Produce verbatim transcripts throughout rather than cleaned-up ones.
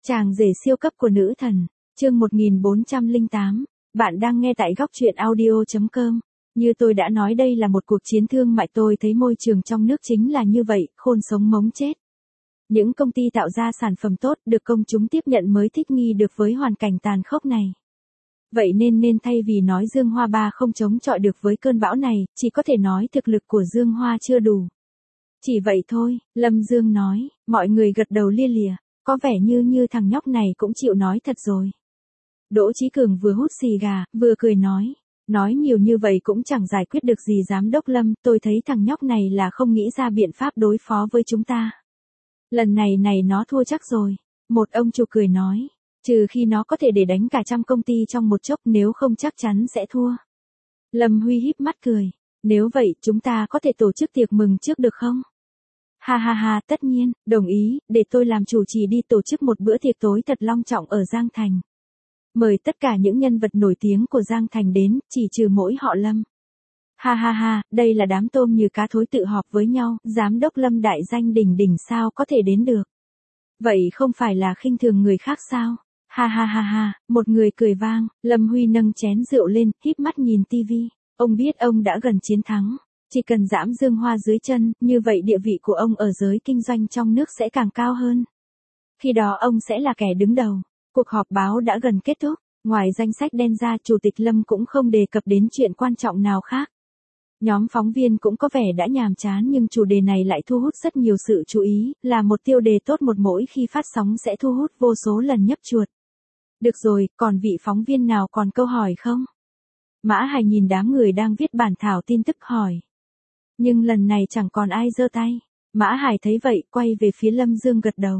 Chàng rể siêu cấp của nữ thần, chương một nghìn bốn trăm lẻ tám, bạn đang nghe tại góc truyện audio chấm com. Như tôi đã nói đây là một cuộc chiến thương mại, tôi thấy môi trường trong nước chính là như vậy, khôn sống mống chết. Những công ty tạo ra sản phẩm tốt được công chúng tiếp nhận mới thích nghi được với hoàn cảnh tàn khốc này. Vậy nên nên thay vì nói Dương Hoa Ba không chống chọi được với cơn bão này, chỉ có thể nói thực lực của Dương Hoa chưa đủ. Chỉ vậy thôi, Lâm Dương nói, mọi người gật đầu lia lịa, có vẻ như như thằng nhóc này cũng chịu nói thật rồi. Đỗ Chí Cường vừa hút xì gà, vừa cười nói, nói nhiều như vậy cũng chẳng giải quyết được gì giám đốc Lâm, tôi thấy thằng nhóc này là không nghĩ ra biện pháp đối phó với chúng ta. Lần này này nó thua chắc rồi, một ông chủ cười nói, trừ khi nó có thể để đánh cả trăm công ty trong một chốc, nếu không chắc chắn sẽ thua. Lâm Huy híp mắt cười, nếu vậy chúng ta có thể tổ chức tiệc mừng trước được không? Ha ha ha, tất nhiên, đồng ý, để tôi làm chủ trì đi tổ chức một bữa tiệc tối thật long trọng ở Giang Thành. Mời tất cả những nhân vật nổi tiếng của Giang Thành đến, chỉ trừ mỗi họ Lâm. Ha ha ha, đây là đám tôm như cá thối tự họp với nhau, giám đốc Lâm đại danh đỉnh đỉnh sao có thể đến được. Vậy không phải là khinh thường người khác sao? Ha ha ha ha, một người cười vang, Lâm Huy nâng chén rượu lên, híp mắt nhìn tivi. Ông biết ông đã gần chiến thắng. Chỉ cần giẫm Dương Hoa dưới chân, như vậy địa vị của ông ở giới kinh doanh trong nước sẽ càng cao hơn. Khi đó ông sẽ là kẻ đứng đầu. Cuộc họp báo đã gần kết thúc, ngoài danh sách đen ra, Chủ tịch Lâm cũng không đề cập đến chuyện quan trọng nào khác. Nhóm phóng viên cũng có vẻ đã nhàm chán, nhưng chủ đề này lại thu hút rất nhiều sự chú ý, là một tiêu đề tốt một mỗi khi phát sóng sẽ thu hút vô số lần nhấp chuột. Được rồi, còn vị phóng viên nào còn câu hỏi không? Mã Hải nhìn đám người đang viết bản thảo tin tức hỏi. Nhưng lần này chẳng còn ai giơ tay. Mã Hải thấy vậy, quay về phía Lâm Dương gật đầu.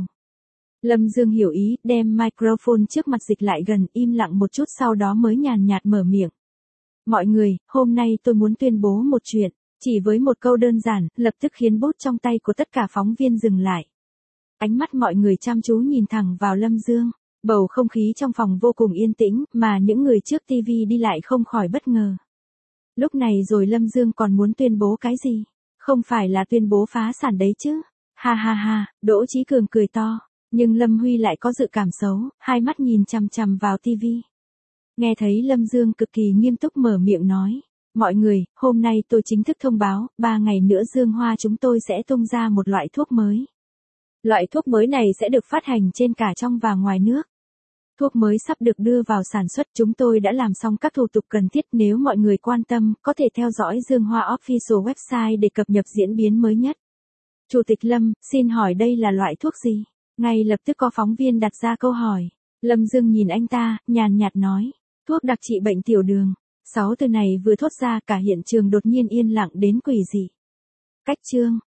Lâm Dương hiểu ý, đem microphone trước mặt dịch lại gần, im lặng một chút sau đó mới nhàn nhạt mở miệng. Mọi người, hôm nay tôi muốn tuyên bố một chuyện, chỉ với một câu đơn giản, lập tức khiến bút trong tay của tất cả phóng viên dừng lại. Ánh mắt mọi người chăm chú nhìn thẳng vào Lâm Dương, bầu không khí trong phòng vô cùng yên tĩnh, mà những người trước tivi đi lại không khỏi bất ngờ. Lúc này rồi Lâm Dương còn muốn tuyên bố cái gì? Không phải là tuyên bố phá sản đấy chứ? Ha ha ha, Đỗ Chí Cường cười to, nhưng Lâm Huy lại có dự cảm xấu, hai mắt nhìn chằm chằm vào tivi. Nghe thấy Lâm Dương cực kỳ nghiêm túc mở miệng nói, mọi người, hôm nay tôi chính thức thông báo, ba ngày nữa Dương Hoa chúng tôi sẽ tung ra một loại thuốc mới. Loại thuốc mới này sẽ được phát hành trên cả trong và ngoài nước. Thuốc mới sắp được đưa vào sản xuất, chúng tôi đã làm xong các thủ tục cần thiết, nếu mọi người quan tâm, có thể theo dõi Dương Hoa Official website để cập nhật diễn biến mới nhất. Chủ tịch Lâm, xin hỏi đây là loại thuốc gì? Ngay lập tức có phóng viên đặt ra câu hỏi. Lâm Dương nhìn anh ta, nhàn nhạt nói, thuốc đặc trị bệnh tiểu đường. Sáu từ này vừa thốt ra, cả hiện trường đột nhiên yên lặng đến quỷ dị. Cách chương,